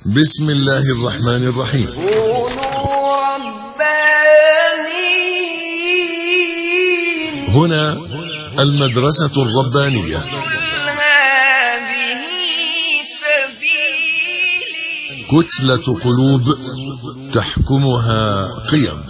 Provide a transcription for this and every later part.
بسم الله الرحمن الرحيم. كونوا ربانيين. هنا المدرسة الربانية. هذه سبيلي. كتلة قلوب تحكمها قيم.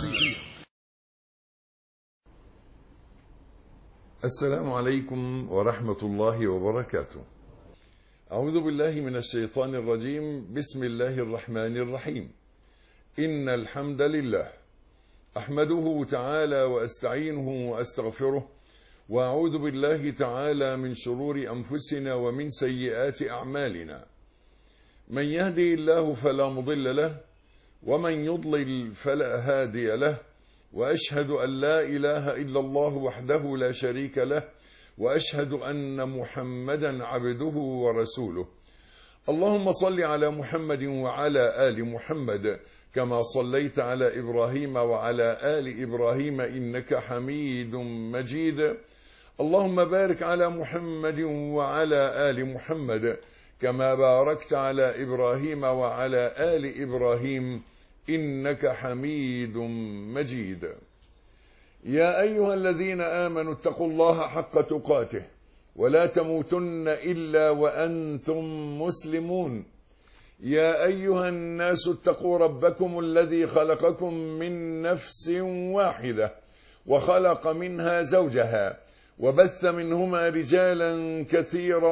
السلام عليكم ورحمة الله وبركاته. أعوذ بالله من الشيطان الرجيم. بسم الله الرحمن الرحيم. إن الحمد لله أحمده تعالى وأستعينه وأستغفره، وأعوذ بالله تعالى من شرور أنفسنا ومن سيئات أعمالنا. من يهدي الله فلا مضل له، ومن يضلل فلا هادي له، وأشهد أن لا إله إلا الله وحده لا شريك له، وأشهد أن محمدا عبده ورسوله. اللهم صل على محمد وعلى آل محمد كما صليت على إبراهيم وعلى آل إبراهيم إنك حميد مجيد. اللهم بارك على محمد وعلى آل محمد كما باركت على إبراهيم وعلى آل إبراهيم إنك حميد مجيد. يا أيها الذين آمنوا اتقوا الله حق تقاته ولا تموتن إلا وأنتم مسلمون. يا أيها الناس اتقوا ربكم الذي خلقكم من نفس واحدة وخلق منها زوجها وبث منهما رجالا كثيرا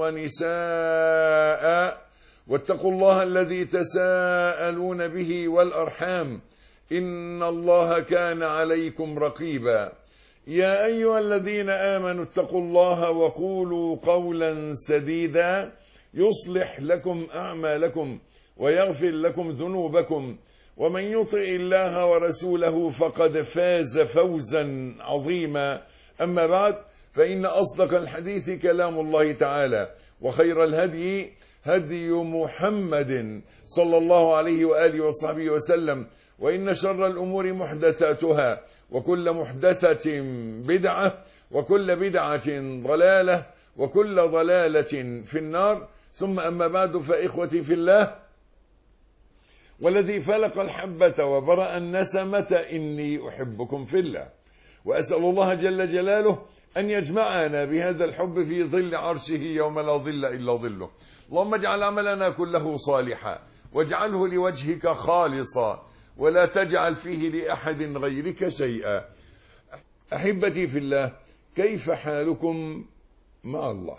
ونساء، واتقوا الله الذي تساءلون به والأرحام إن الله كان عليكم رقيبا. يا أيها الذين آمنوا اتقوا الله وقولوا قولا سديدا يصلح لكم أعمالكم ويغفر لكم ذنوبكم، ومن يطع الله ورسوله فقد فاز فوزا عظيما. أما بعد، فإن أصدق الحديث كلام الله تعالى، وخير الهدي هدي محمد صلى الله عليه وآله وصحبه وسلم، وإن شر الأمور محدثاتها، وكل محدثة بدعة، وكل بدعة ضلالة، وكل ضلالة في النار. ثم أما بعد، فإخوتي في الله، والذي فلق الحبة وبرأ النسمة إني أحبكم في الله، وأسأل الله جل جلاله أن يجمعنا بهذا الحب في ظل عرشه يوم لا ظل إلا ظله. اللهم اجعل عملنا كله صالحا، واجعله لوجهك خالصا، ولا تجعل فيه لأحد غيرك شيئا. أحبتي في الله، كيف حالكم مع الله؟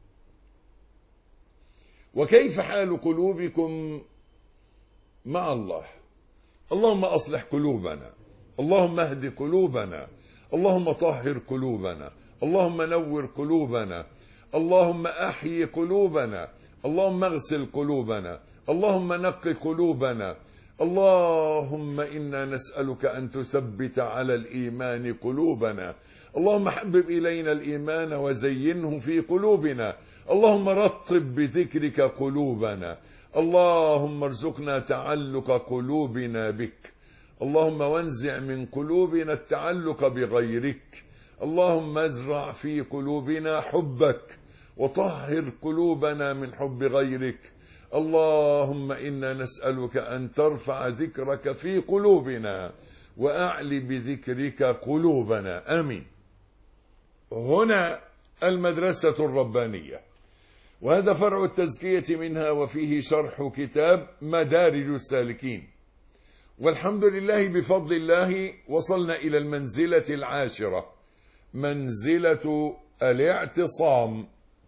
وكيف حال قلوبكم مع الله؟ اللهم أصلح قلوبنا، اللهم اهد قلوبنا، اللهم طهر قلوبنا، اللهم نور قلوبنا، اللهم أحيي قلوبنا، اللهم اغسل قلوبنا، اللهم نق قلوبنا. اللهم إنا نسألك أن تثبت على الإيمان قلوبنا. اللهم حبب إلينا الإيمان وزينه في قلوبنا. اللهم رطب بذكرك قلوبنا. اللهم ارزقنا تعلق قلوبنا بك. اللهم وانزع من قلوبنا التعلق بغيرك. اللهم ازرع في قلوبنا حبك، وطهر قلوبنا من حب غيرك. اللهم إنا نسألك أن ترفع ذكرك في قلوبنا، وأعلي بذكرك قلوبنا. آمين. هنا المدرسة الربانية، وهذا فرع التزكية منها، وفيه شرح كتاب مدارج السالكين. والحمد لله بفضل الله وصلنا إلى المنزلة العاشرة، منزلة الاعتصام.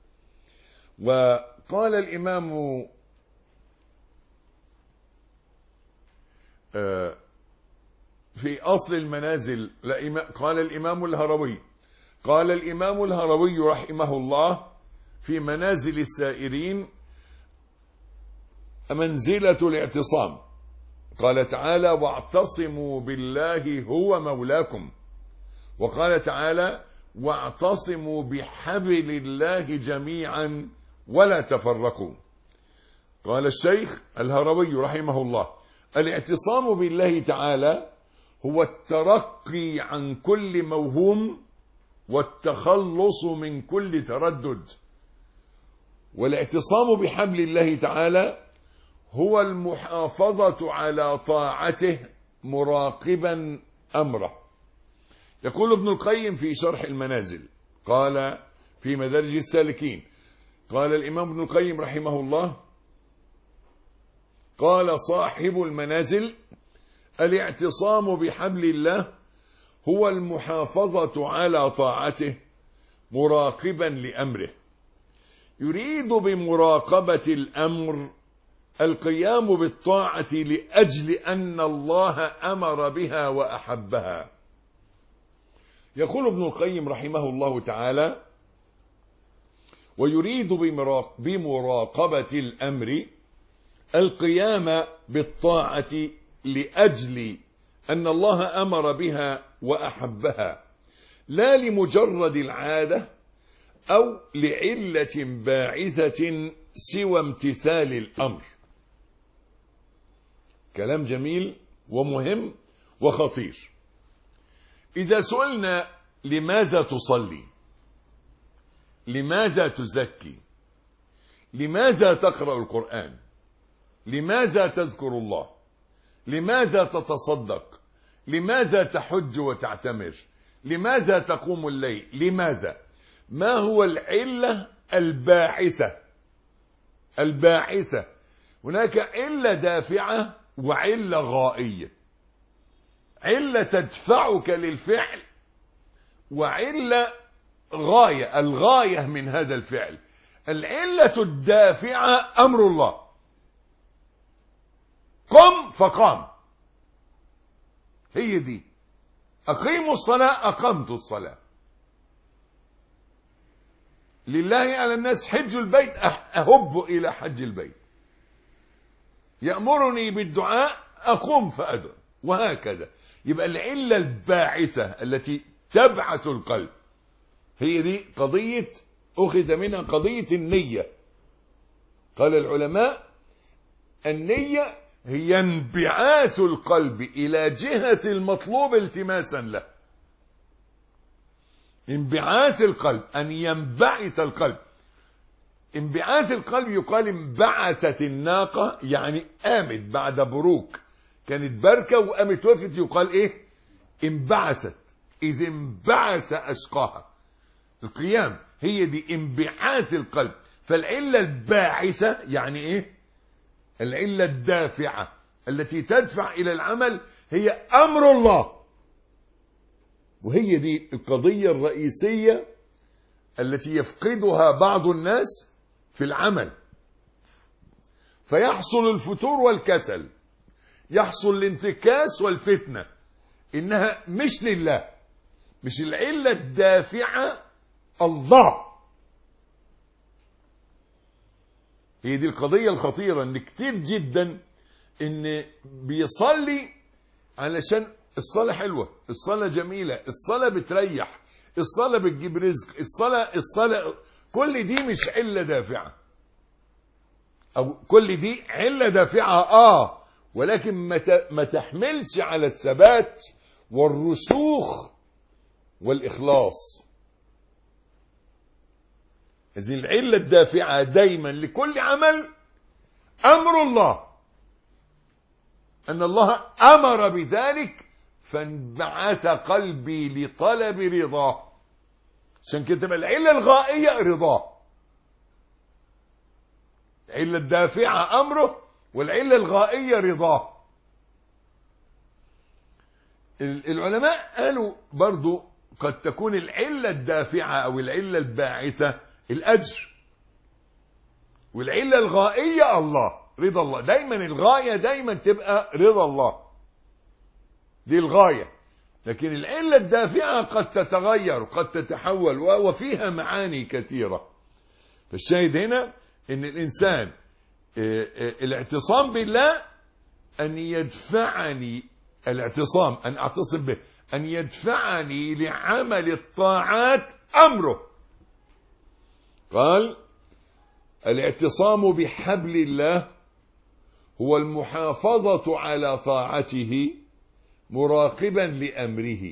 وقال الإمام في أصل المنازل، قال الإمام الهروي، قال الإمام الهروي رحمه الله في منازل السائرين: منزلة الاعتصام. قال تعالى: واعتصموا بالله هو مولاكم. وقال تعالى: واعتصموا بحبل الله جميعا ولا تفرقوا. قال الشيخ الهروي رحمه الله: الاعتصام بالله تعالى هو الترقي عن كل موهوم والتخلص من كل تردد. والاعتصام بحبل الله تعالى هو المحافظة على طاعته مراقبا أمره. يقول ابن القيم في شرح المنازل، قال في مدارج السالكين، قال الإمام ابن القيم رحمه الله: قال صاحب المنازل: الاعتصام بحبل الله هو المحافظة على طاعته مراقبا لأمره. يريد بمراقبة الأمر القيام بالطاعة لأجل أن الله أمر بها وأحبها. يقول ابن القيم رحمه الله تعالى: ويريد بمراقبة الأمر القيام بالطاعة لأجل أن الله أمر بها وأحبها، لا لمجرد العادة أو لعلة باعثة سوى امتثال الأمر. كلام جميل ومهم وخطير. إذا سئلنا لماذا تصلي، لماذا تزكي، لماذا تقرأ القرآن، لماذا تذكر الله، لماذا تتصدق، لماذا تحج وتعتمر، لماذا تقوم الليل، لماذا؟ ما هو العلة الباعثة؟ هناك علة دافعة وعلة غائية. علة تدفعك للفعل، وعلة غاية، الغاية من هذا الفعل. العلة الدافعة أمر الله: قم فقام، هي دي. أقيموا الصلاة، أقمت الصلاة. لله على الناس حج البيت، أهب إلى حج البيت. يأمرني بالدعاء، أقوم فأدعو، وهكذا. يبقى العلة الباعثة التي تبعث القلب هي دي قضية أخذ منها قضية النية. قال العلماء: النية هي انبعاث القلب إلى جهة المطلوب التماسا له. انبعاث القلب، أن ينبعث القلب. انبعاث القلب يقال انبعثت الناقة، يعني قامت بعد بروك، كانت بركة وقامت وقفت، يقال ايه؟ انبعثت. إذ انبعث أشقاها. القيام هي دي انبعاث القلب. فالعلة الباعثة يعني ايه؟ العلة الدافعة التي تدفع إلى العمل هي أمر الله. وهي دي القضية الرئيسية التي يفقدها بعض الناس في العمل، فيحصل الفتور والكسل، يحصل الانتكاس والفتنة. إنها مش لله، مش العلة الدافعة الله. هي دي القضية الخطيرة، ان كتير جدا ان بيصلي علشان الصلاة حلوة، الصلاة جميلة، الصلاة بتريح، الصلاة بتجيب رزق، الصلاة كل دي مش علة دافعة، او كل دي علة دافعة ولكن ما تحملش على الثبات والرسوخ والإخلاص. هذه العلة الدافعة دايما لكل عمل أمر الله، أن الله أمر بذلك فانبعث قلبي لطلب رضاه. عشان كده تبقى العلة الغائية رضاه. العلة الدافعة أمره، والعلة الغائية رضاه. العلماء قالوا برضو قد تكون العلة الدافعة أو العلة الباعثة الأجر، والعلة الغائية الله، رضا الله. دايما الغاية دايما تبقى رضا الله، دي الغاية. لكن العلة الدافعة قد تتغير، قد تتحول، وفيها معاني كثيرة. فالشاهد هنا ان الانسان الاعتصام بالله ان يدفعني، الاعتصام ان اعتصم به، ان يدفعني لعمل الطاعات امره. قال: الاعتصام بحبل الله هو المحافظة على طاعته مراقبا لأمره.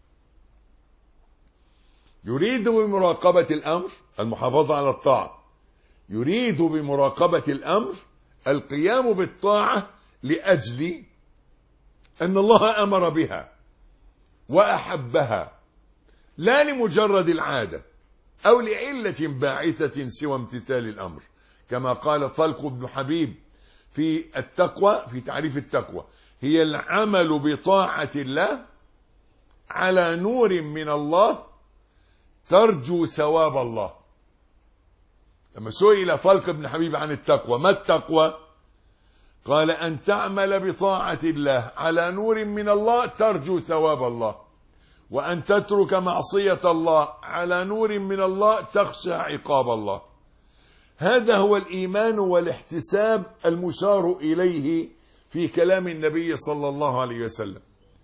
يريد بمراقبة الأمر المحافظة على الطاعة، يريد بمراقبة الأمر القيام بالطاعة لأجل أن الله أمر بها وأحبها، لا لمجرد العادة أو لعلة باعثة سوى امتثال الأمر، كما قال طلق بن حبيب في التقوى، في تعريف التقوى: هي العمل بطاعة الله على نور من الله ترجو ثواب الله. لما سئل طلق بن حبيب عن التقوى: ما التقوى؟ قال: أن تعمل بطاعة الله على نور من الله ترجو ثواب الله، وأن تترك معصية الله على نور من الله تخشى عقاب الله. هذا هو الإيمان والاحتساب المشار إليه في كلام النبي صلى الله عليه وسلم،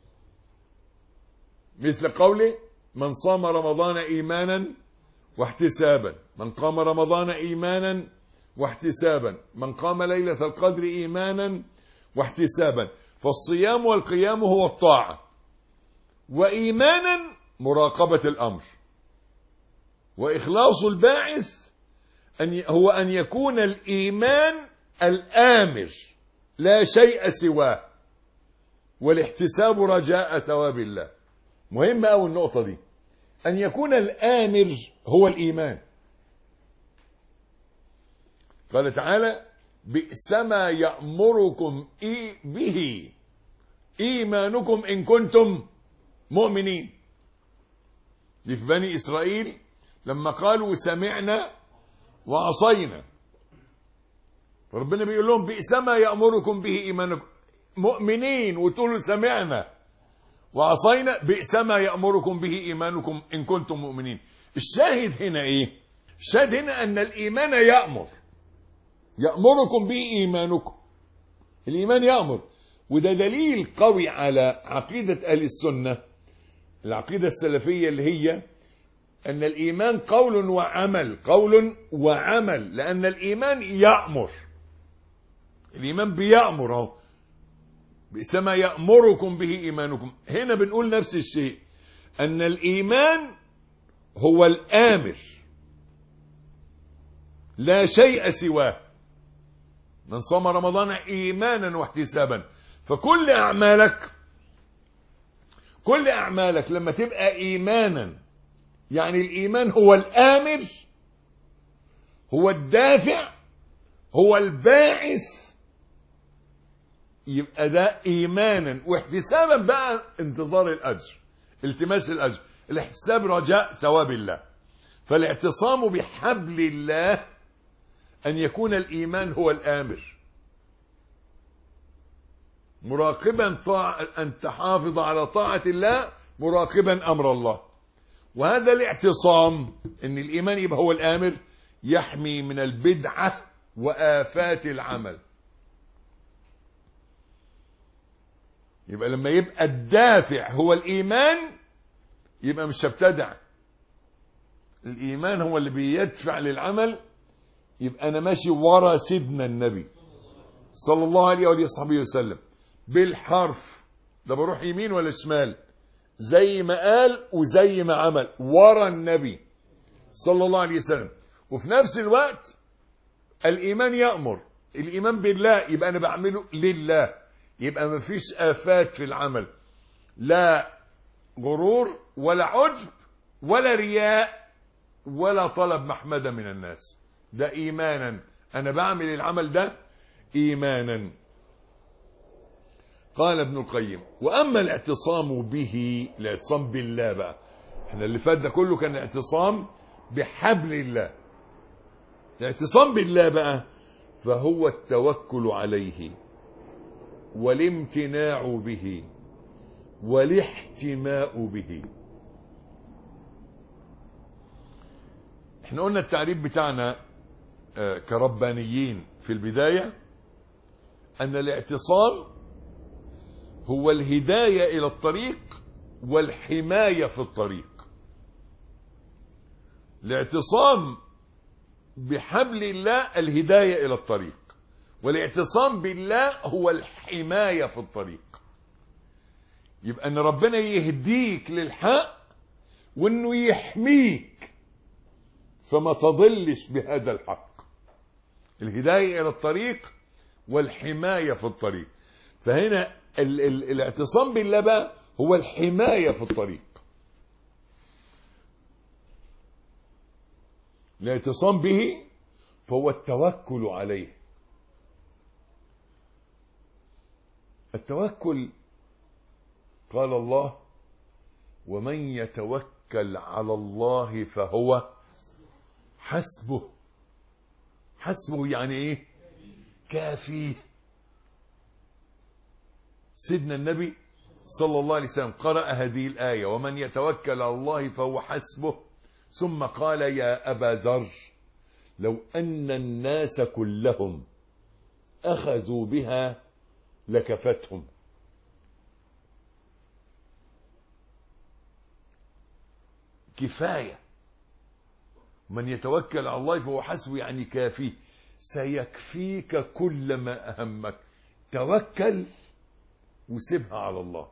مثل قوله: من صام رمضان إيمانا واحتسابا، من قام رمضان إيمانا واحتسابا، من قام ليلة القدر إيمانا واحتسابا. فالصيام والقيام هو الطاعة، وإيمانا مراقبة الأمر، وإخلاص الباعث هو أن يكون الإيمان الآمر لا شيء سواه، والاحتساب رجاء ثواب الله. مهم أوي النقطة دي، أن يكون الآمر هو الإيمان. قال تعالى: بئس ما يأمركم به إيمانكم إن كنتم مؤمنين. دي في بني إسرائيل لما قالوا سمعنا وعصينا، فربنا بيقول لهم: بئس ما يأمركم به إيمانكم، مؤمنين وتقولوا سمعنا وعصينا، بئس ما يأمركم به إيمانكم إن كنتم مؤمنين. الشاهد هنا إيه؟ الشاهد هنا أن الإيمان يأمركم به إيمانكم. الإيمان يأمر، وده دليل قوي على عقيدة أهل السنة، العقيدة السلفية، اللي هي أن الإيمان قول وعمل، قول وعمل، لأن الإيمان يأمر. الإيمان بيأمر اهو، بئس ما يأمركم به إيمانكم. هنا بنقول نفس الشيء، أن الإيمان هو الآمر لا شيء سواه. من صام رمضان إيمانا واحتسابا. فكل أعمالك لما تبقى إيمانا، يعني الإيمان هو الآمر، هو الدافع، هو الباعث، يبقى ده إيمانا. واحتسابا بقى انتظار الأجر، التماس الأجر. الاحتساب رجاء ثواب الله. فالاعتصام بحبل الله أن يكون الإيمان هو الآمر، مراقبا أن تحافظ على طاعة الله، مراقبا أمر الله. وهذا الاعتصام، أن الإيمان يبقى هو الآمر، يحمي من البدعة وآفات العمل. يبقى لما يبقى الدافع هو الإيمان، يبقى مش هبتدع. الإيمان هو اللي بيدفع للعمل، يبقى أنا ماشي ورا سيدنا النبي صلى الله عليه وآله وصحبه وسلم بالحرف. ده بروح يمين ولا شمال، زي ما قال وزي ما عمل، ورا النبي صلى الله عليه وسلم. وفي نفس الوقت الإيمان يأمر، الإيمان بالله، يبقى أنا بعمله لله، يبقى ما فيش آفات في العمل، لا غرور ولا عجب ولا رياء ولا طلب محمدة من الناس. ده إيمانا، أنا بعمل العمل ده إيمانا. قال ابن القيم: وأما الاعتصام به، الاعتصام بالله بقى، احنا اللي فات ده كله كان اعتصام بحبل الله. الاعتصام بالله بقى فهو التوكل عليه والامتناع به والاحتماء به. احنا قلنا التعريف بتاعنا كربانيين في البداية، أن الاعتصام هو الهداية إلى الطريق والحماية في الطريق. الاعتصام بحبل الله الهداية إلى الطريق، والاعتصام بالله هو الحماية في الطريق. يبقى أن ربنا يهديك للحق وأنه يحميك فما تضلش بهذا الحق. الهداية إلى الطريق والحماية في الطريق. فهنا الاعتصام بالله بقى هو الحماية في الطريق. الاعتصام به فهو التوكل عليه. التوكل قال الله: ومن يتوكل على الله فهو حسبه. حسبه يعني ايه؟ كافيه. سيدنا النبي صلى الله عليه وسلم قرأ هذه الآية: ومن يتوكل على الله فهو حسبه، ثم قال: يا أبا ذر، لو أن الناس كلهم أخذوا بها لكفتهم. كفاية. من يتوكل على الله فهو حسبه يعني كافيه، سيكفيك كل ما أهمك. توكل وسيبها على الله.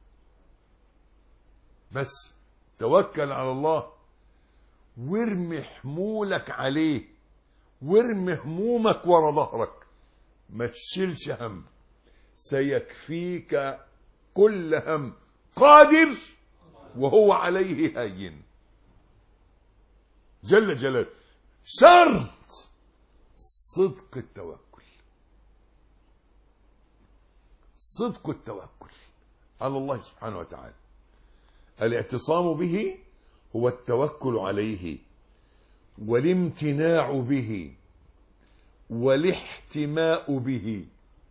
بس توكل على الله وارمي حمولك عليه، وارمي همومك ورا ظهرك، ما تشيلش هم، سيكفيك كل هم. قادر وهو عليه هين جل جلاله. شرط صدق التوكل. صدق التوكل على الله سبحانه وتعالى. الاعتصام به هو التوكل عليه والامتناع به والاحتماء به.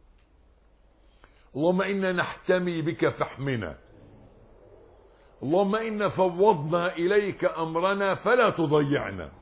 اللهم إنا نحتمي بك فاحمنا. اللهم إنا فوضنا إليك أمرنا فلا تضيعنا.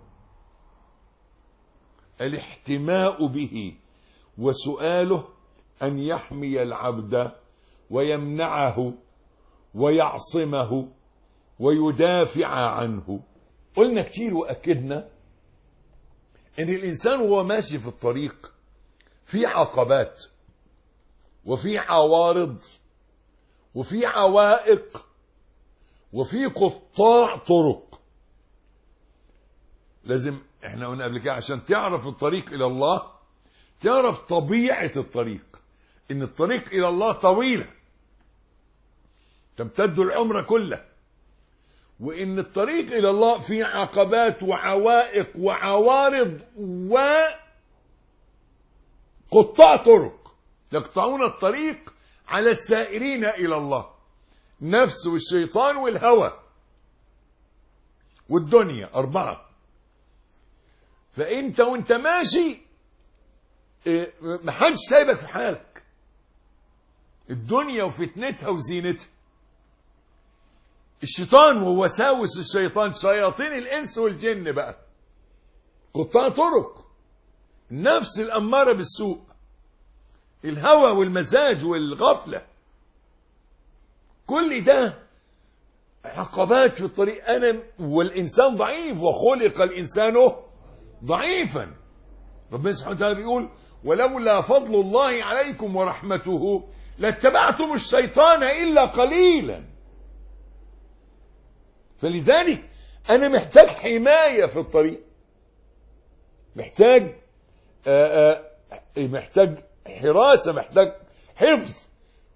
الاحتماء به وسؤاله أن يحمي العبد ويمنعه ويعصمه ويدافع عنه. قلنا كتير وأكدنا إن الإنسان وهو ماشي في الطريق في عقبات وفي عوارض وفي عوائق وفي قطاع طرق. لازم، احنا قلنا قبل كده، عشان تعرف الطريق إلى الله تعرف طبيعة الطريق، إن الطريق إلى الله طويلة تمتد العمر كله، وإن الطريق إلى الله فيه عقبات وعوائق وعوارض وقطاع طرق يقطعون الطريق على السائرين إلى الله، نفس والشيطان والهوى والدنيا، 4. فأنت وانت ماشي محدش سايبك في حالك. الدنيا وفتنتها وزينتها، الشيطان ووساوس الشيطان، شياطين الإنس والجن بقى، قطاع طرق، النفس الأمارة بالسوء، الهوى والمزاج والغفلة، كل ده عقبات في الطريق. أنا والإنسان ضعيف، وخلق الإنسان ضعيفا. ربنا سبحانه وتعالى بيقول: ولولا فضل الله عليكم ورحمته لاتبعتم الشيطان إلا قليلا. فلذلك أنا محتاج حماية في الطريق، محتاج حراسة، محتاج حفظ،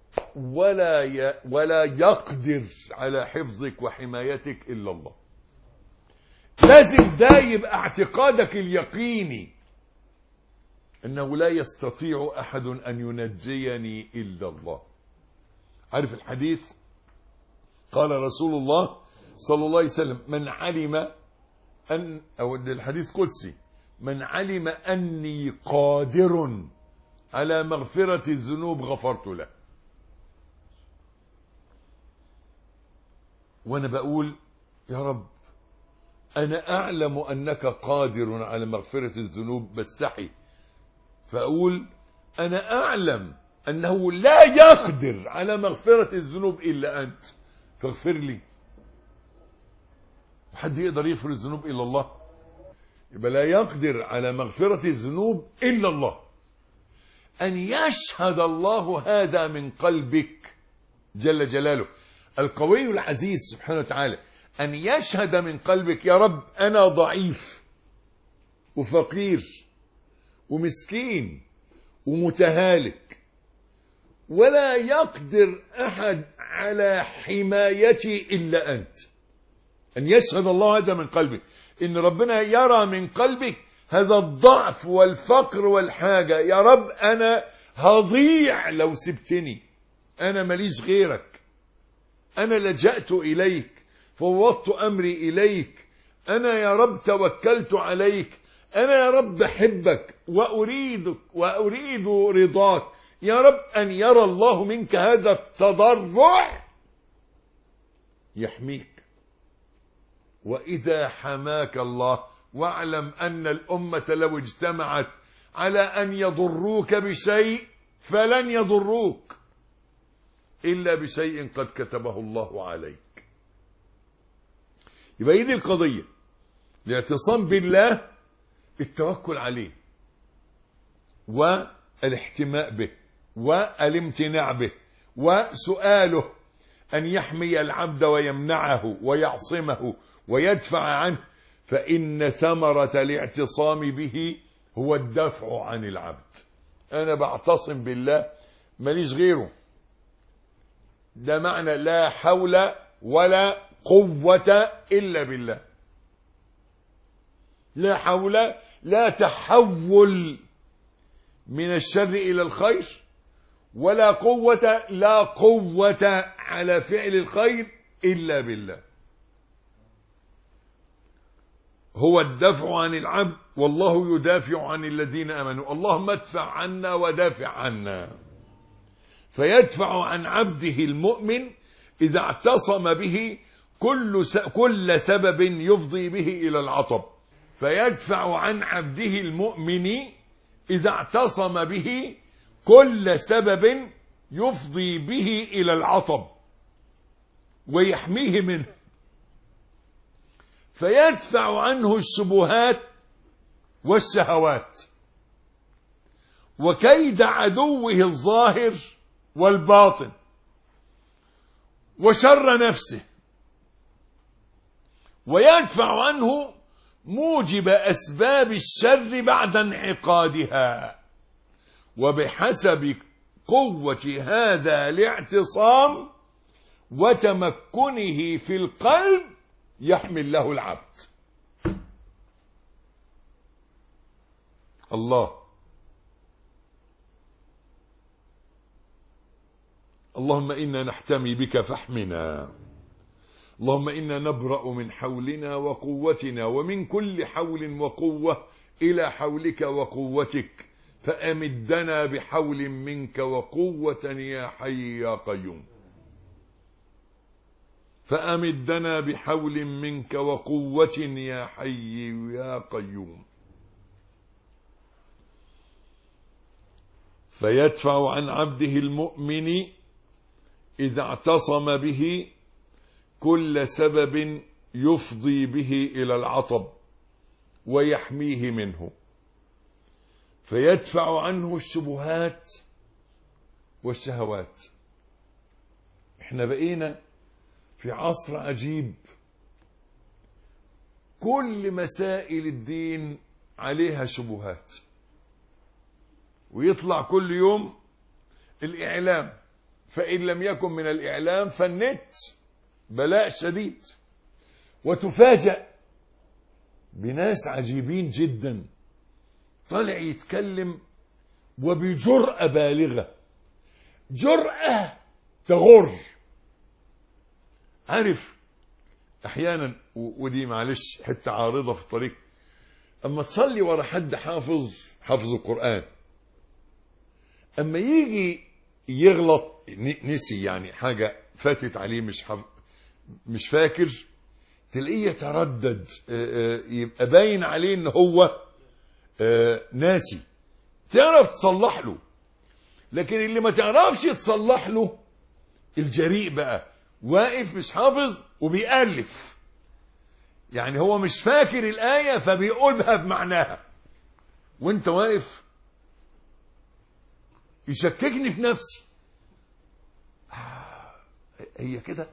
ولا يقدر على حفظك وحمايتك إلا الله. لازم ده يبقى اعتقادك اليقيني، أنه لا يستطيع أحد أن ينجيني إلا الله. عارف الحديث؟ قال رسول الله صلى الله عليه وسلم: من علم أن، أو الحديث قدسي، من علم أني قادر على مغفرة الذنوب غفرت له. وأنا بقول: يا رب أنا أعلم أنك قادر على مغفرة الذنوب، بستحي فأقول: أنا أعلم أنه لا يقدر على مغفرة الذنوب إلا أنت، فاغفر لي. حد يقدر يغفر الذنوب إلا الله؟ يبقى لا يقدر على مغفرة الذنوب إلا الله. أن يشهد الله هذا من قلبك جل جلاله، القوي العزيز سبحانه وتعالى، أن يشهد من قلبك: يا رب أنا ضعيف وفقير ومسكين ومتهالك، ولا يقدر أحد على حمايتي إلا أنت. أن يشهد الله هذا من قلبك، إن ربنا يرى من قلبك هذا الضعف والفقر والحاجة. يا رب أنا هضيع لو سبتني، أنا ماليش غيرك، أنا لجأت إليك، فوضت أمري إليك، أنا يا رب توكلت عليك، أنا يا رب بحبك وأريدك وأريد رضاك. يا رب أن يرى الله منك هذا التضرع يحميك. وإذا حماك الله واعلم أن الأمة لو اجتمعت على أن يضروك بشيء فلن يضروك إلا بشيء قد كتبه الله عليك. يبقى دي القضية، الاعتصام بالله، التوكل عليه والاحتماء به والامتناع به وسؤاله أن يحمي العبد ويمنعه ويعصمه ويدفع عنه، فإن ثمرة الاعتصام به هو الدفع عن العبد. أنا بعتصم بالله ماليش غيره، ده معنى لا حول ولا قوة إلا بالله. لا حول، لا تحول من الشر إلى الخير، ولا قوة، لا قوة على فعل الخير إلا بالله. هو الدفع عن العبد، والله يدافع عن الذين آمنوا. اللهم ادفع عنا ودافع عنا. فيدفع عن عبده المؤمن إذا اعتصم به كل سبب يفضي به إلى العطب. فيدفع عن عبده المؤمن إذا اعتصم به كل سبب يفضي به إلى العطب ويحميه منه. فيدفع عنه الشبهات والشهوات وكيد عدوه الظاهر والباطن وشر نفسه، ويدفع عنه موجب أسباب الشر بعد انعقادها. وبحسب قوة هذا الاعتصام وتمكنه في القلب يحمل له العبد. الله، اللهم إنا نحتمي بك فاحمنا. اللهم إنا نبرأ من حولنا وقوتنا ومن كل حول وقوة إلى حولك وقوتك، فأمدنا بحول منك وقوة يا حي يا قيوم. فأمدنا بحول منك وقوة يا حي يا قيوم. فيدفع عن عبده المؤمن إذا اعتصم به كل سبب يفضي به إلى العطب ويحميه منه. فيدفع عنه الشبهات والشهوات. احنا بقينا في عصر عجيب، كل مسائل الدين عليها شبهات، ويطلع كل يوم الإعلام، فإن لم يكن من الإعلام فالنت بلاء شديد. وتفاجأ بناس عجيبين جدا، طلع يتكلم وبجرأة بالغة، جرأة تغر. عارف احيانا، ودي معلش حتة عارضة في الطريق، اما تصلي ورا حد حافظ القرآن، اما يجي يغلط نسي يعني حاجة فاتت عليه مش فاكر، تلاقيه يتردد، يبقى باين عليه ان هو ناسي، تعرف تصلح له. لكن اللي ما تعرفش تصلح له الجريء بقى، واقف مش حافظ وبيألف، يعني هو مش فاكر الآية فبيقولها بمعناها، وانت واقف يشككني في نفسي. هي كده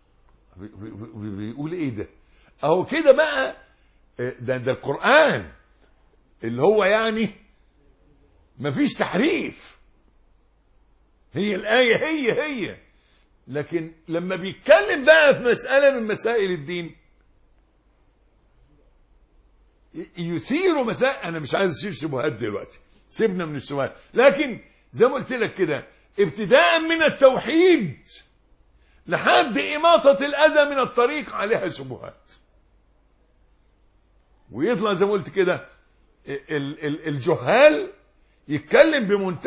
بيقول ايه ده؟ اهو كده بقى، ده القرآن اللي هو يعني مفيش تحريف، هي الآية هي. لكن لما بيتكلم بقى في مسألة من مسائل الدين يثير مسائل. أنا مش عايز أشير شبهات دلوقتي، سيبنا من الشبهات، لكن زي ما قلت لك كده ابتداء من التوحيد لحد إماطة الأذى من الطريق عليها شبهات. ويطلع زي ما قلت كده الجهال يتكلم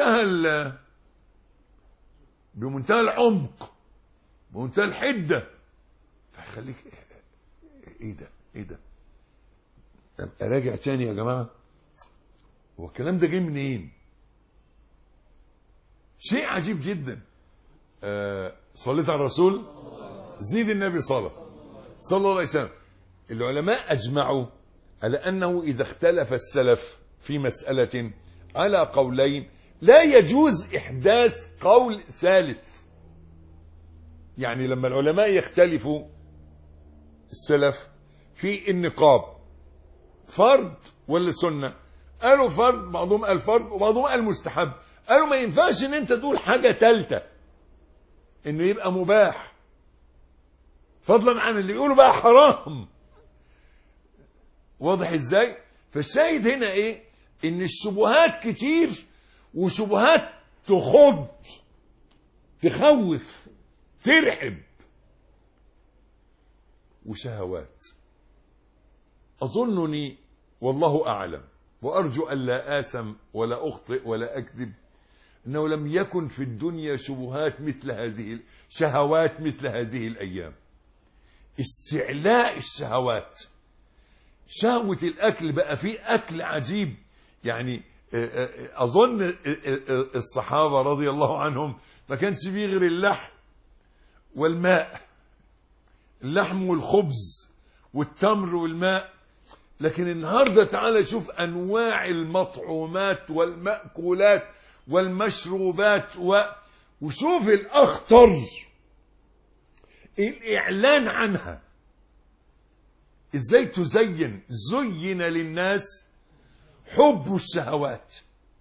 بمنتهى العمق، بمنتهى الحدة، فخليك ايه ده اراجع تاني يا جماعة، هو الكلام ده جه منين؟ شيء عجيب جدا. صليت على الرسول، زيد النبي صلى الله عليه وسلم. العلماء أجمعوا على أنه إذا اختلف السلف في مسألة على قولين لا يجوز إحداث قول ثالث. يعني لما العلماء يختلفوا السلف في النقاب فرض ولا سنة، قالوا فرض، بعضهم قال فرض وبعضهم قال مستحب، قالوا ما ينفعش ان انت تقول حاجة ثالثة انه يبقى مباح، فضلا عن اللي يقولوا بقى حرام. واضح ازاي؟ فالشاهد هنا ايه؟ ان الشبهات كتير، وشبهات تخض، تخوف، ترعب، وشهوات. اظنني والله اعلم وارجو ان لا آثم ولا اخطئ ولا اكذب انه لم يكن في الدنيا شبهات مثل هذه، شهوات مثل هذه الايام. استعلاء الشهوات، شهوة الاكل، بقى فيه اكل عجيب. يعني اظن الصحابة رضي الله عنهم ما كانش فيه غير اللحم والماء، اللحم والخبز والتمر والماء. لكن النهاردة تعالى شوف انواع المطعومات والمأكولات والمشروبات وشوف الاخطر الاعلان عنها. ازاي زين للناس حب الشهوات.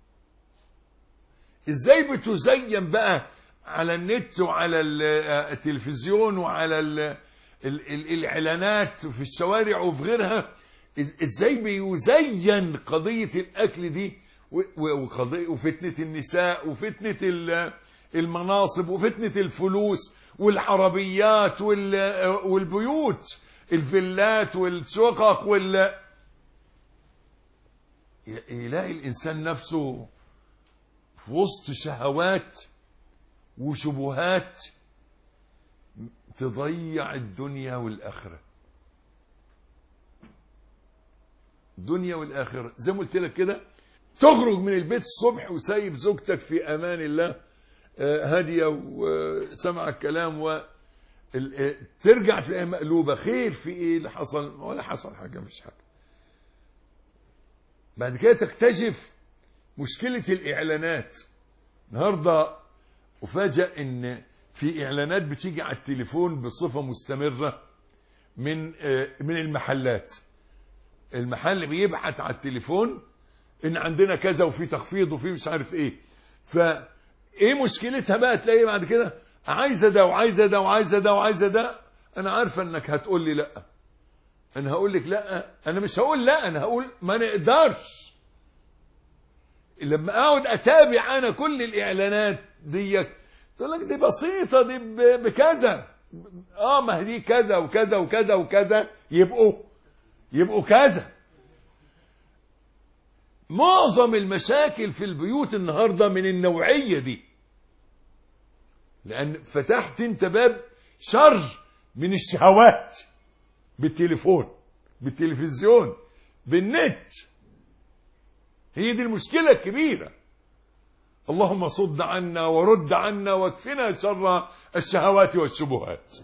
ازاي بتزين بقى على النت وعلى التلفزيون وعلى الاعلانات في الشوارع وفي غيرها، ازاي بيزين قضية الاكل دي وفتنة النساء وفتنة المناصب وفتنة الفلوس والعربيات والبيوت، الفيلات والشقق يلاقي الإنسان نفسه في وسط شهوات وشبهات تضيع الدنيا والآخرة. الدنيا والآخرة زي ما قلت لك كده، تخرج من البيت الصبح وسايب زوجتك في أمان الله هادية وسمع الكلام، ترجع تلاقيها مقلوبة. خير في ايه اللي حصل؟ ولا حصل حاجة، مش حاجة. بعد كده تكتشف مشكلة الإعلانات. النهاردة أفاجأ إن في إعلانات بتيجي على التليفون بصفة مستمرة من المحلات. المحل بيبعت على التليفون إن عندنا كذا وفي تخفيض وفي مش عارف إيه. فإيه مشكلتها بقى؟ تلاقي بعد كده عايزة ده وعايزة ده وعايزة ده وعايزة ده. أنا عارفة إنك هتقول لي لأ، أنا هقول لك لأ، أنا مش هقول لأ، أنا هقول ما نقدرش. لما أقعد أتابع أنا كل الإعلانات دي تقول لك دي بسيطة، دي بكذا، ما دي كذا وكذا وكذا وكذا، يبقوا كذا. معظم المشاكل في البيوت النهاردة من النوعية دي، لأن فتحت انت باب شر من الشهوات بالتليفون، بالتلفزيون، بالنت. هي دي المشكلة الكبيرة. اللهم صد عنا ورد عنا واكفنا شر الشهوات والشبهات.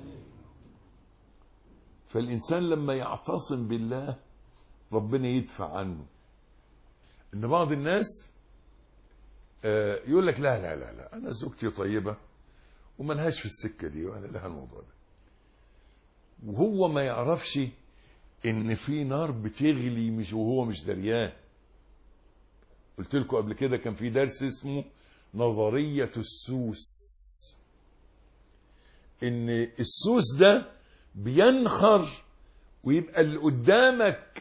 فالإنسان لما يعتصم بالله ربنا يدفع عنه. إن بعض الناس يقول لك لا لا لا لا، أنا زوجتي طيبة وملهاش في السكة دي ولا لها الموضوع ده، وهو ما يعرفش إن في نار بتغلي، وهو مش دريان. قلت لكم قبل كده كان في درس اسمه نظرية السوس، ان السوس ده بينخر ويبقى اللي قدامك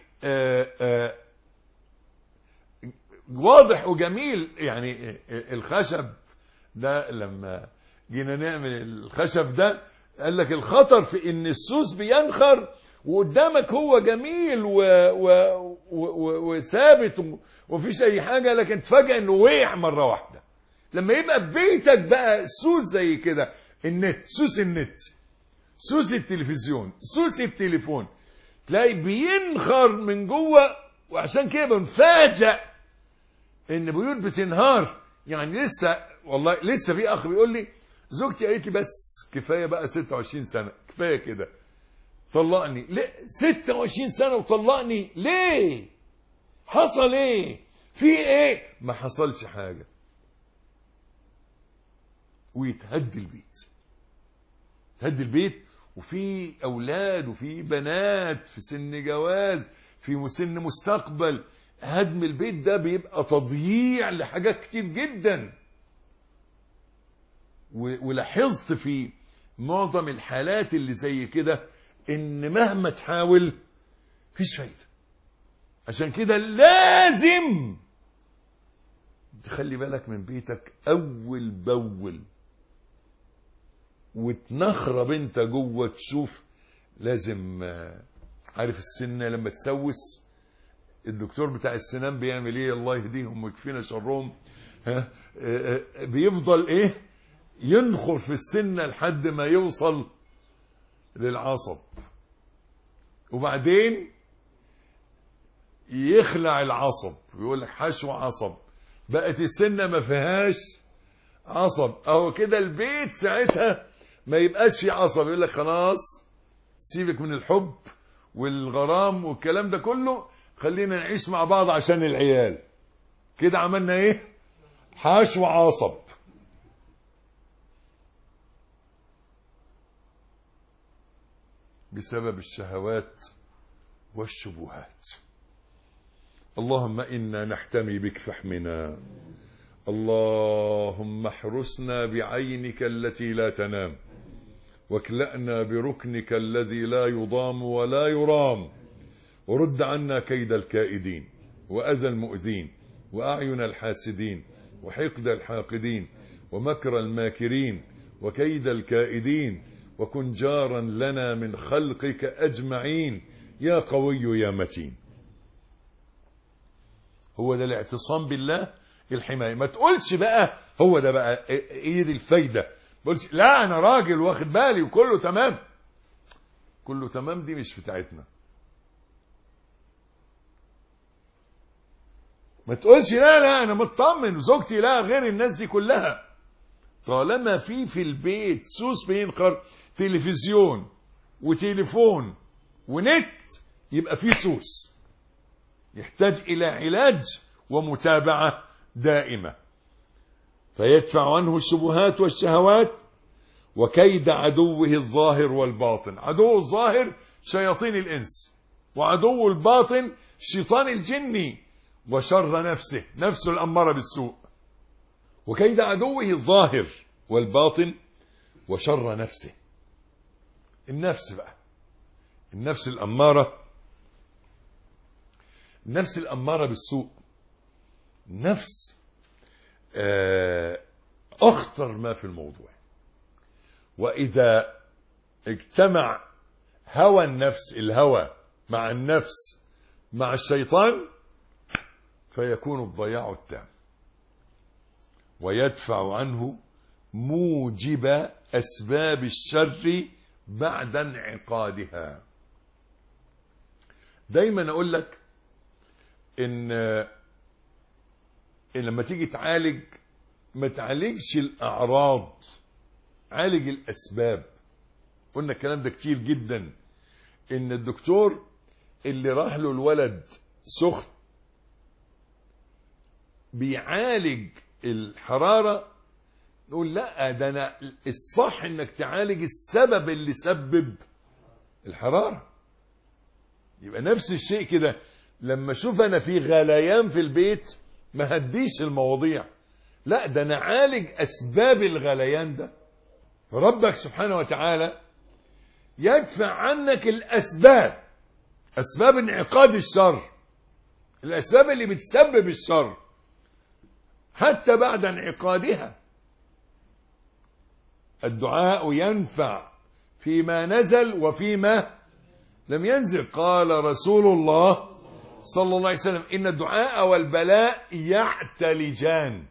واضح وجميل. يعني الخشب ده لما جينا نعمل الخشب ده قال لك الخطر في ان السوس بينخر وقدامك هو جميل وثابت ومفيش اي حاجة، لكن تفاجئ انه وقع مرة واحدة. لما يبقى بيتك بقى سوس زي كده، النت، سوس النت، سوس التلفزيون، سوس التليفون، تلاقي بينخر من جوه. وعشان كده بنفاجئ ان بيوت بتنهار. يعني لسه في اخ بيقول لي زوجتي قالت لي بس كفايه بقى 26 سنه كفايه كده طلقني. ليه 26 سنه وطلقني؟ ليه؟ حصل ايه؟ في ايه؟ ما حصلش حاجه. ويتهد البيت، تهد البيت، وفي اولاد وفي بنات في سن جواز، في سن مستقبل. هدم البيت ده بيبقى تضييع لحاجات كتير جدا. ولاحظت في معظم الحالات اللي زي كده ان مهما تحاول مفيش فايدة. عشان كده لازم تخلي بالك من بيتك اول باول، وتنخرب انت جوه تشوف. لازم عارف السنة لما تسوس، الدكتور بتاع السنان بيعمل ايه؟ الله يهديهم ويكفينا شرهم. بيفضل ايه؟ ينخر في السنة لحد ما يوصل للعصب، وبعدين يخلع العصب ويقول لك حشو عصب، بقت السنة ما فيهاش عصب. اهو كده البيت ساعتها ما يبقاش فيه عصب. يقول لك خلاص سيبك من الحب والغرام والكلام ده كله، خلينا نعيش مع بعض عشان العيال. كده عملنا ايه؟ حشو عصب. بسبب الشهوات والشبهات. اللهم إنا نحتمي بك فاحمنا، اللهم احرسنا بعينك التي لا تنام، واكلأنا بركنك الذي لا يضام ولا يرام، ورد عنا كيد الكائدين وأذى المؤذين وأعين الحاسدين وحقد الحاقدين ومكر الماكرين وكيد الكائدين، وكن جارا لنا من خلقك أجمعين يا قوي يا متين. هو ده الاعتصام بالله، الحماية. ما تقولش بقى هو ده بقى ايه دي الفايدة، ما تقولش لا انا راجل واخد بالي وكله تمام. كله تمام دي مش بتاعتنا. ما تقولش لا انا مطمن وزوجتي لا غير الناس دي كلها. طالما في البيت سوس بينخر، تلفزيون وتليفون ونت، يبقى في سوس يحتاج إلى علاج ومتابعة دائمة. فيدفع عنه الشبهات والشهوات وكيد عدوه الظاهر والباطن. عدو الظاهر شياطين الإنس، وعدو الباطن شيطان الجن وشر نفسه، نفسه الأمارة بالسوء. وكيد عدوه الظاهر والباطن وشر نفسه. النفس بقى، النفس الأمارة، النفس الأمارة بالسوء، نفس أخطر ما في الموضوع. وإذا اجتمع هوى النفس، الهوى مع النفس مع الشيطان، فيكون الضياع التام، ويدفع عنه موجب أسباب الشر بعد انعقادها. دايما أقول لك إن لما تيجي تعالج ما تعالجش الأعراض، عالج الأسباب. قلنا الكلام ده كتير جدا، إن الدكتور اللي راح له الولد سخن بيعالج الحرارة، نقول لا ده أنا الصح إنك تعالج السبب اللي سبب الحرارة. يبقى نفس الشيء كده، لما اشوف انا في غليان في البيت ما هديش المواضيع، لا ده نعالج أسباب الغليان ده. ربك سبحانه وتعالى يدفع عنك الأسباب، أسباب انعقاد الشر، الأسباب اللي بتسبب الشر حتى بعد انعقادها. الدعاء ينفع فيما نزل وفيما لم ينزل. قال رسول الله صلى الله عليه وسلم: إن الدعاء والبلاء يعتلجان.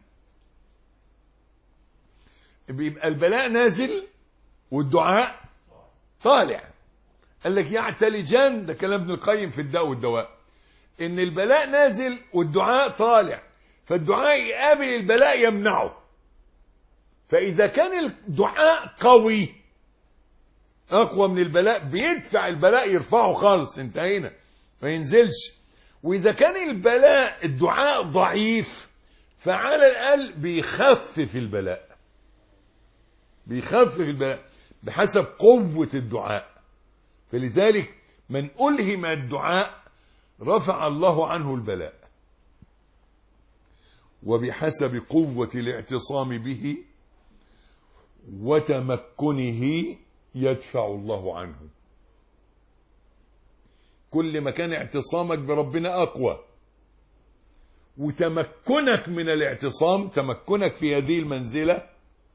بيبقى البلاء نازل والدعاء طالع. قال لك يعتلجان، ده كلام ابن القيم في الداء والدواء، ان البلاء نازل والدعاء طالع، فالدعاء يقابل البلاء يمنعه. فإذا كان الدعاء قوي أقوى من البلاء بيدفع البلاء، يرفعه خالص، انتهينا، ما ينزلش. وإذا كان البلاء الدعاء ضعيف فعلى الأقل بيخفف البلاء، بيخفف البلاء بحسب قوة الدعاء. فلذلك من ألهم الدعاء رفع الله عنه البلاء، وبحسب قوة الاعتصام به وتمكنه يدفع الله عنه. كل ما كان اعتصامك بربنا أقوى وتمكنك من الاعتصام، تمكنك في هذه المنزلة،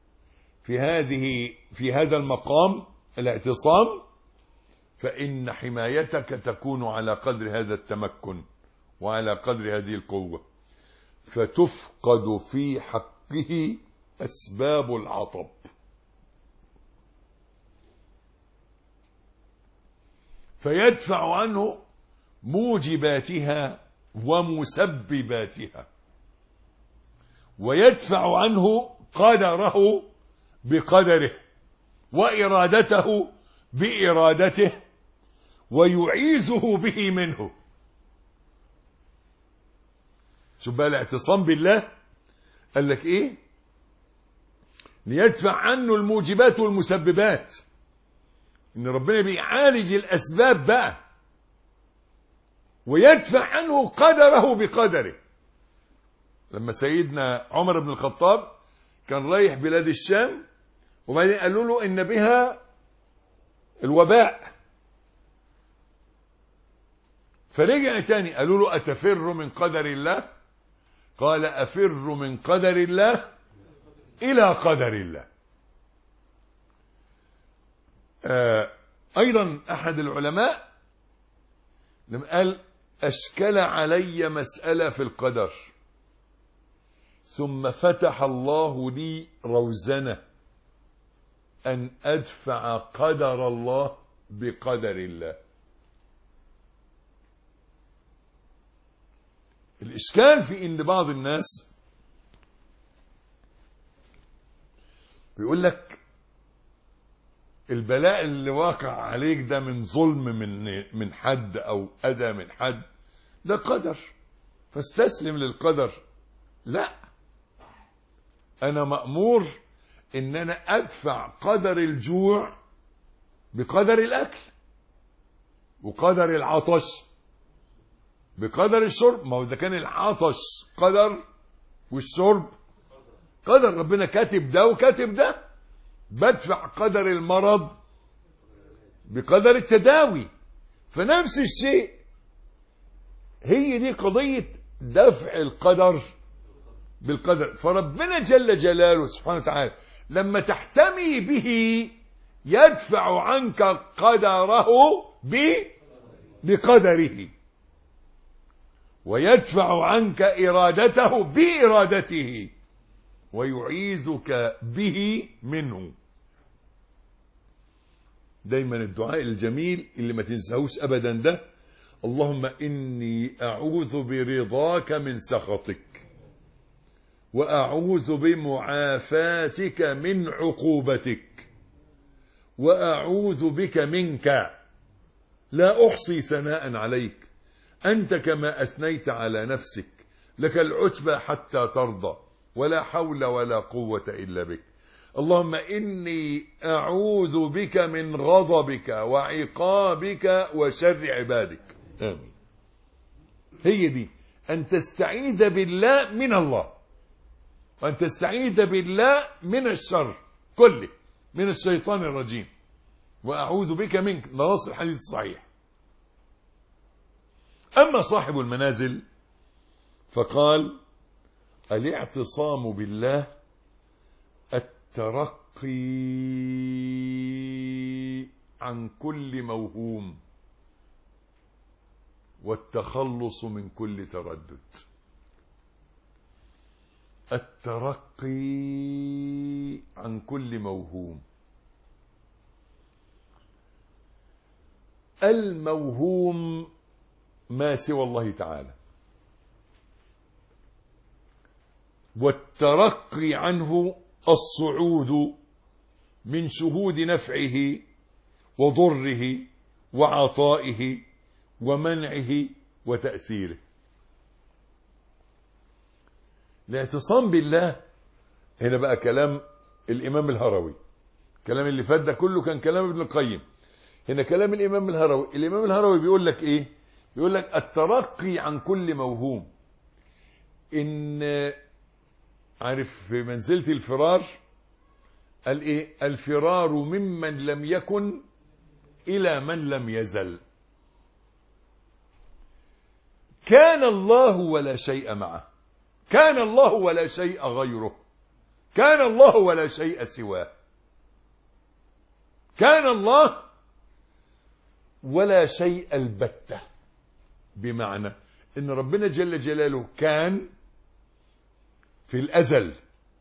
في هذا المقام الاعتصام، فإن حمايتك تكون على قدر هذا التمكن وعلى قدر هذه القوة، فتفقد في حقه أسباب العطب. فيدفع عنه موجباتها ومسبباتها، ويدفع عنه قدره بقدره وإرادته بإرادته، ويعيذه به منه. شوف بقى الاعتصام بالله، قال لك ايه؟ ليدفع عنه الموجبات والمسببات، ان ربنا بيعالج الاسباب بقى، ويدفع عنه قدره بقدره. لما سيدنا عمر بن الخطاب كان رايح بلاد الشام، وبعدين قالوا له ان بها الوباء، فرجع تاني قالوا له أتفر من قدر الله؟ قال أفر من قدر الله إلى قدر الله. أيضا أحد العلماء لما قال: أشكل علي مسألة في القدر، ثم فتح الله لي روزنة أن أدفع قدر الله بقدر الله. الإشكال في إن بعض الناس بيقول لك البلاء اللي واقع عليك ده من ظلم من حد أو أذى من حد، ده قدر، فاستسلم للقدر. لا، أنا مأمور إن أنا أدفع قدر الجوع بقدر الأكل، وقدر العطش بقدر الشرب. ما هو إذا كان العطش قدر والشرب قدر، ربنا كاتب ده وكاتب ده. بدفع قدر المرض بقدر التداوي. فنفس الشيء، هي دي قضية دفع القدر بالقدر. فربنا جل جلاله سبحانه وتعالى لما تحتمي به يدفع عنك قدره بقدره، ويدفع عنك إرادته بإرادته، ويعيذك به منه. دايما الدعاء الجميل اللي ما تنساهوش أبدا ده: اللهم إني أعوذ برضاك من سخطك، وأعوذ بمعافاتك من عقوبتك، وأعوذ بك منك، لا أحصي ثناء عليك، أنت كما أثنيت على نفسك، لك العتبى حتى ترضى، ولا حول ولا قوة إلا بك. اللهم إني أعوذ بك من غضبك وعقابك وشر عبادك. آمين. هي دي أن تستعيذ بالله من الله، وأن تستعيذ بالله من الشر كله، من الشيطان الرجيم، وأعوذ بك منك، نص الحديث الصحيح. أما صاحب المنازل فقال: الاعتصام بالله الترقي عن كل موهوم والتخلص من كل تردد. الترقي عن كل موهوم. الموهوم ما سوى الله تعالى، والترقي عنه الصعود من شهود نفعه وضره وعطائه ومنعه وتأثيره. الاعتصام بالله هنا بقى كلام الإمام الهروي، الكلام اللي فات ده كله كان كلام ابن القيم، هنا كلام الإمام الهروي. الإمام الهروي بيقول لك إيه؟ بيقول لك الترقي عن كل موهوم. إن عارف في منزلة الفرار قال إيه؟ الفرار ممن لم يكن إلى من لم يزل. كان الله ولا شيء معه، كان الله ولا شيء غيره، كان الله ولا شيء سواه، كان الله ولا شيء البتة. بمعنى ان ربنا جل جلاله كان في الازل،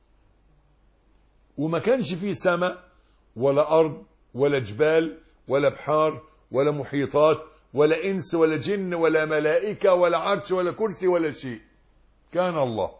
وما كانش فيه سماء ولا ارض ولا جبال ولا بحار ولا محيطات ولا انس ولا جن ولا ملائكة ولا عرش ولا كرسي ولا شيء. كان الله.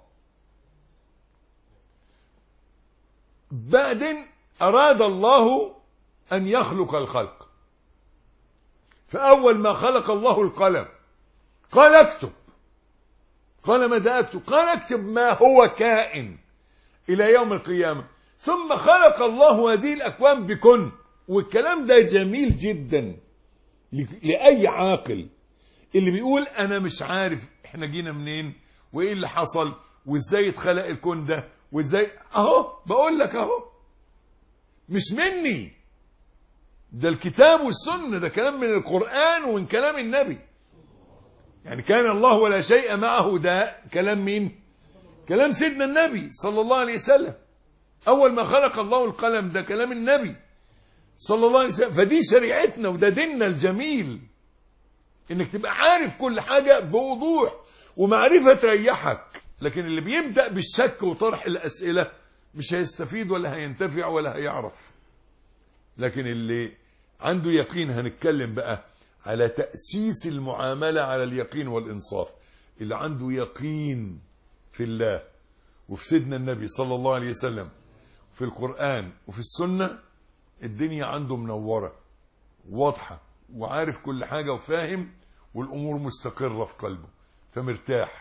بعدين اراد الله ان يخلق الخلق، فاول ما خلق الله القلم قال اكتب، قال ماذا اكتب؟ قال اكتب ما هو كائن الى يوم القيامة. ثم خلق الله هذه الاكوان بكن. والكلام ده جميل جدا لأي عاقل اللي بيقول أنا مش عارف إحنا جينا منين وإيه اللي حصل وإزاي اتخلق الكون ده وإزاي. أهو بقول لك أهو، مش مني، ده الكتاب والسنة، ده كلام من القرآن ومن كلام النبي. يعني كان الله ولا شيء معه، ده كلام مين؟ كلام سيدنا النبي صلى الله عليه وسلم. أول ما خلق الله القلم ده كلام النبي صلى الله عليه وسلم. فدي شريعتنا وده ديننا الجميل، انك تبقى عارف كل حاجة بوضوح ومعرفة تريحك. لكن اللي بيبدأ بالشك وطرح الأسئلة مش هيستفيد ولا هينتفع ولا هيعرف. لكن اللي عنده يقين، هنتكلم بقى على تأسيس المعاملة على اليقين والإنصاف. اللي عنده يقين في الله وفي سيدنا النبي صلى الله عليه وسلم في القرآن وفي السنة، الدنيا عنده منورة واضحة وعارف كل حاجة وفاهم، والأمور مستقرة في قلبه فمرتاح.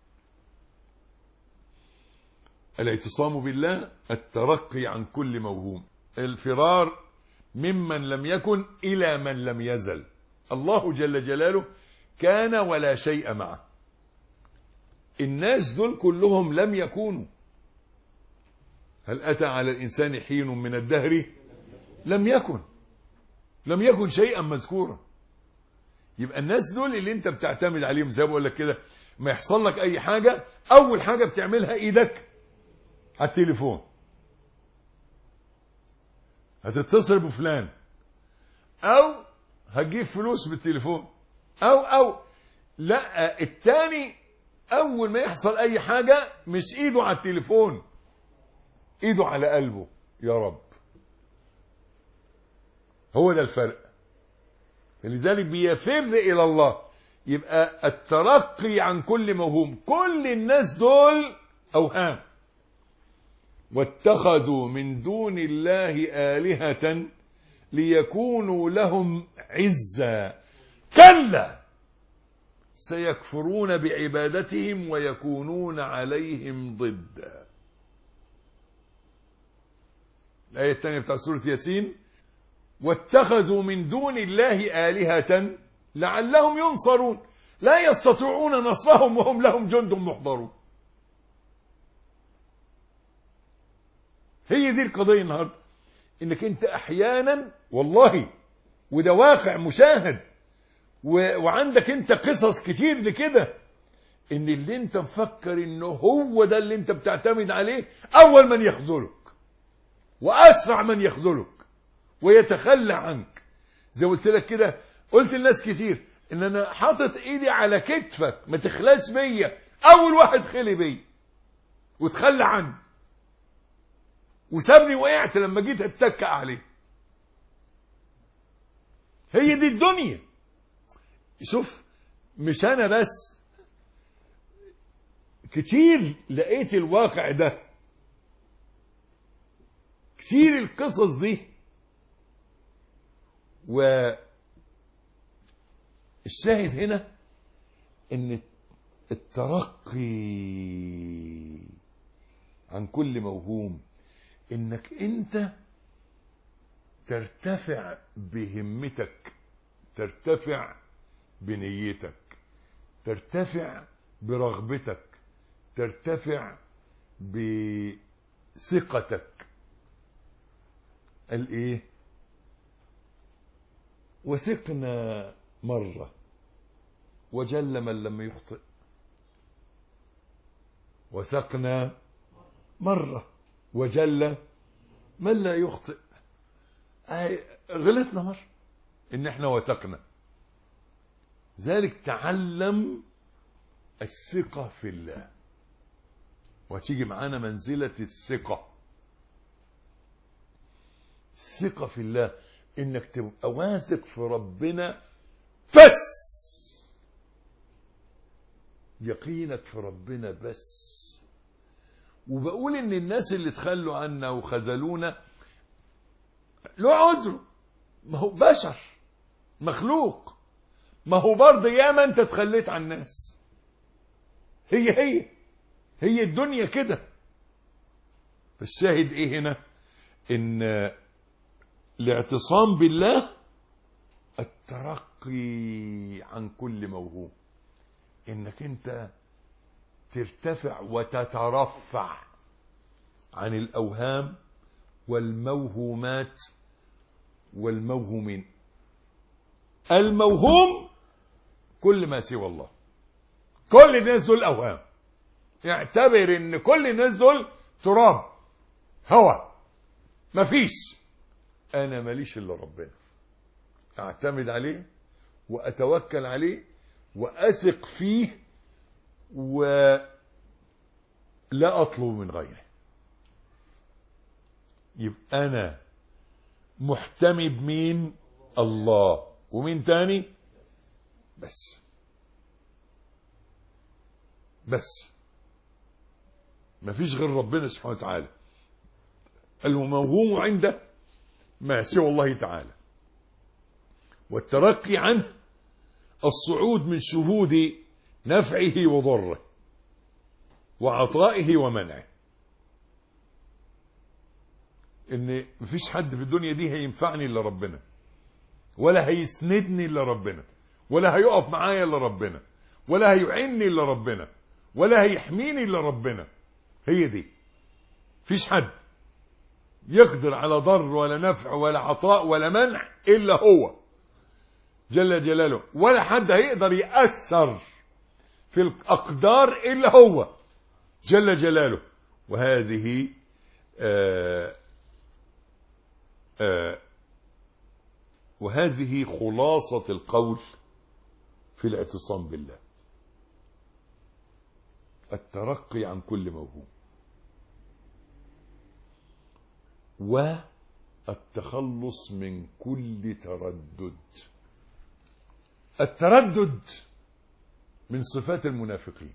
الاعتصام بالله الترقي عن كل موهوم، الفرار ممن لم يكن إلى من لم يزل. الله جل جلاله كان ولا شيء معه. الناس دول كلهم لم يكونوا. هل أتى على الإنسان حين من الدهر لم يكن شيئا مذكورا. يبقى الناس دول اللي انت بتعتمد عليهم، زي ما بقول لك كده، ما يحصل لك اي حاجة اول حاجة بتعملها ايدك على التليفون، هتتصل بفلان او هتجيب فلوس بالتليفون او لا، التاني اول ما يحصل اي حاجة مش ايده على التليفون، ايده على قلبه. يا رب، هو ده الفرق. لذلك بيفر إلى الله. يبقى الترقي عن كل موهوم. كل الناس دول أوهام، واتخذوا من دون الله آلهة ليكونوا لهم عزا. كلا سيكفرون بعبادتهم ويكونون عليهم ضدا. الآية الثانية بتاع سورة ياسين: واتخذوا من دون الله آلهة لعلهم ينصرون. لا يستطيعون نصرهم وهم لهم جند محضرون. هي دي القضية النهاردة، انك انت احيانا والله، وده واقع مشاهد، وعندك انت قصص كتير لكده، ان اللي انت مفكر انه هو ده اللي انت بتعتمد عليه اول من يخذلك واسرع من يخذلك ويتخلى عنك. زي قلت لك كده، قلت للناس كتير ان انا حاطط ايدي على كتفك ما تخلاش بيا، اول واحد خلي بيا وتخلى عني وسابني وقعت لما جيت اتكأ عليه. هي دي الدنيا. شوف، مش انا بس، كتير لقيت الواقع ده، كتير القصص دي. والشاهد هنا ان الترقي عن كل موهوم، انك انت ترتفع بهمتك، ترتفع بنيتك، ترتفع برغبتك، ترتفع بثقتك. قال ايه؟ وثقنا مرة وجل من لم يخطئ. وثقنا مرة وجل من لا يخطئ. غلطنا مرة ان احنا وثقنا. ذلك تعلم الثقة في الله، وهتيجي معانا منزلة الثقة. الثقة في الله انك تبقى واثق في ربنا بس، يقينك في ربنا بس. وبقول ان الناس اللي تخلوا عنا وخذلونا له عذر، ما هو بشر مخلوق، ما هو برضه ياما انت تخليت عن الناس. هي الدنيا كده. فالشاهد ايه هنا؟ ان الاعتصام بالله الترقي عن كل موهوم، انك انت ترتفع وتترفع عن الاوهام والموهومات والموهومين. الموهوم كل ما سوى الله، كل الناس دول اوهام. اعتبر ان كل الناس دول تراب، هوا، مفيش. انا ماليش الا ربنا، اعتمد عليه واتوكل عليه واثق فيه ولا اطلب من غيره. يبقى انا محتمي بمين؟ الله. ومين تاني؟ بس مفيش غير ربنا سبحانه وتعالى. الموهوم عنده ما سوى الله تعالى، والترقي عنه الصعود من شهود نفعه وضره وعطائه ومنعه. ان مفيش حد في الدنيا دي هينفعني الا ربنا، ولا هيسندني الا ربنا، ولا هيقف معايا الا ربنا، ولا هيعني الا ربنا، ولا هيحميني الا ربنا. هي دي. مفيش حد يقدر على ضر ولا نفع ولا عطاء ولا منع الا هو جل جلاله، ولا حد هيقدر يأثر في الأقدار إلا هو جل جلاله. وهذه وهذه خلاصة القول في الاعتصام بالله، الترقي عن كل موهوم والتخلص من كل تردد. التردد من صفات المنافقين.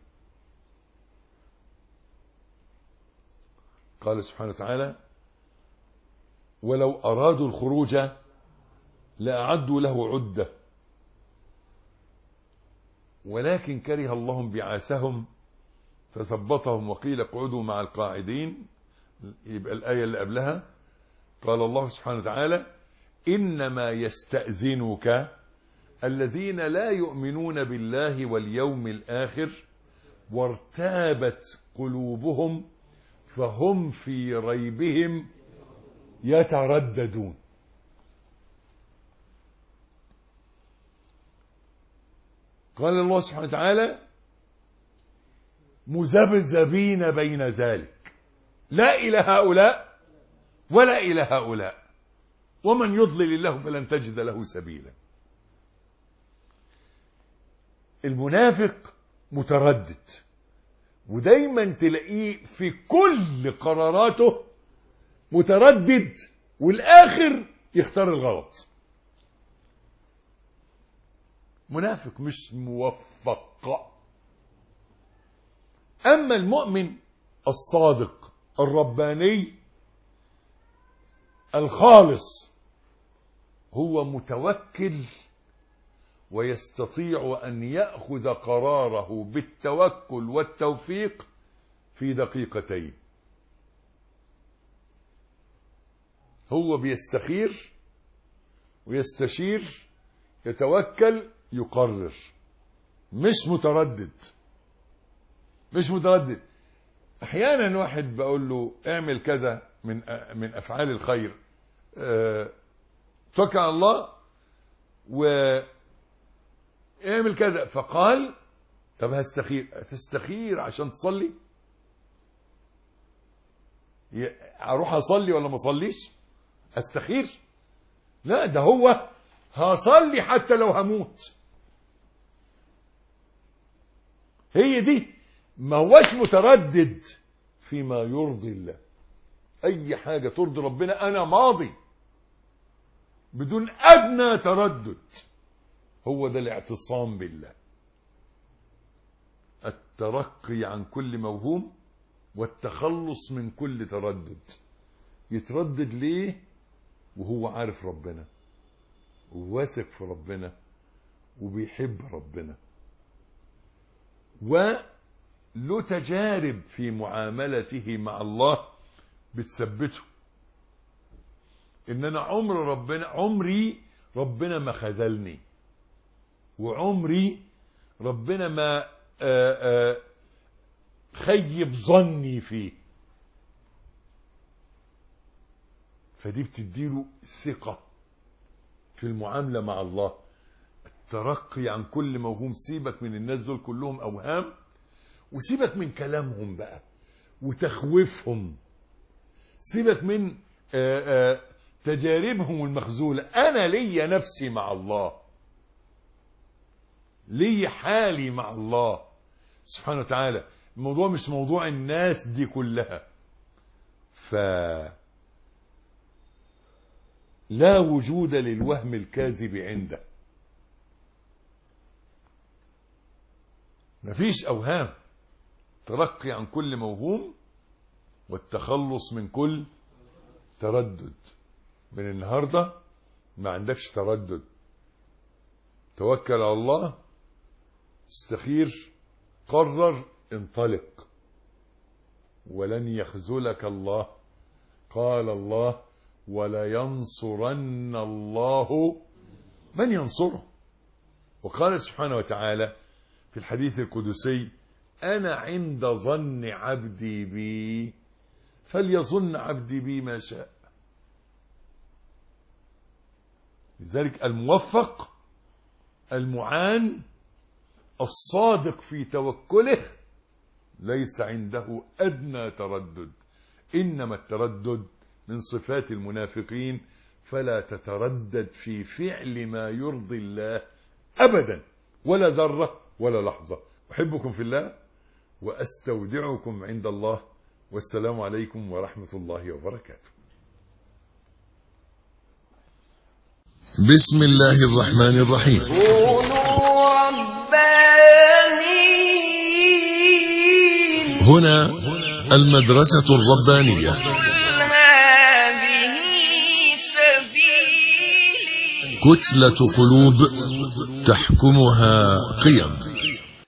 قال سبحانه وتعالى: ولو أرادوا الخروج لأعدوا له عدة ولكن كره الله بعاثهم فثبطهم وقيل اقعدوا مع القاعدين. يبقى الآية اللي قبلها قال الله سبحانه وتعالى: إنما يستأذنك الذين لا يؤمنون بالله واليوم الآخر وارتابت قلوبهم فهم في ريبهم يترددون. قال الله سبحانه وتعالى مذبذبين بين ذلك لا إلى هؤلاء ولا إلى هؤلاء ومن يضلل الله فلن تجد له سبيلا. المنافق متردد، ودايما تلاقيه في كل قراراته متردد، والآخر يختار الغلط. منافق مش موفق. أما المؤمن الصادق الرباني الخالص هو متوكل ويستطيع أن يأخذ قراره بالتوكل والتوفيق في دقيقتين. هو بيستخير ويستشير، يتوكل، يقرر، مش متردد. مش متردد. احيانا واحد بقول له اعمل كذا من افعال الخير، توكل على الله واعمل كذا، فقال طب هتستخير عشان تصلي؟ اروح اصلي ولا ما اصليش؟ استخير؟ لا، ده هو هصلي حتى لو هموت. هي دي، ما هوش متردد فيما يرضي الله. اي حاجة ترضي ربنا انا ماضي بدون ادنى تردد. هو ده الاعتصام بالله، الترقي عن كل موهوم والتخلص من كل تردد. يتردد ليه وهو عارف ربنا وواثق في ربنا وبيحب ربنا، وله تجارب في معاملته مع الله بتثبته ان انا عمري ربنا ما خذلني، وعمري ربنا ما خيب ظني فيه. فدي بتديله ثقة في المعاملة مع الله، الترقي عن كل موهوم. سيبك من الناس دول كلهم أوهام، وسيبك من كلامهم بقى وتخويفهم، سيبك من تجاربهم المخزولة. أنا لي نفسي مع الله، لي حالي مع الله سبحانه وتعالى. الموضوع مش موضوع الناس دي كلها. لا وجود للوهم الكاذب عنده. مفيش أوهام، ترقي عن كل موهوم والتخلص من كل تردد. من النهاردة ما عندكش تردد، توكل على الله، استخير، قرر، انطلق، ولن يخذلك الله. قال الله ولا ينصرن الله من ينصره. وقال سبحانه وتعالى في الحديث القدسي أنا عند ظن عبدي بي فليظن عبدي بي ما شاء. لذلك الموفق المعان الصادق في توكله ليس عنده أدنى تردد. إنما التردد من صفات المنافقين، فلا تتردد في فعل ما يرضي الله أبدا، ولا ذرة ولا لحظة. أحبكم في الله وأستودعكم عند الله، والسلام عليكم ورحمة الله وبركاته. بسم الله الرحمن الرحيم. كونوا ربانيين. هنا المدرسة الربانية. هذه سبيلي. كتلة قلوب تحكمها قيم.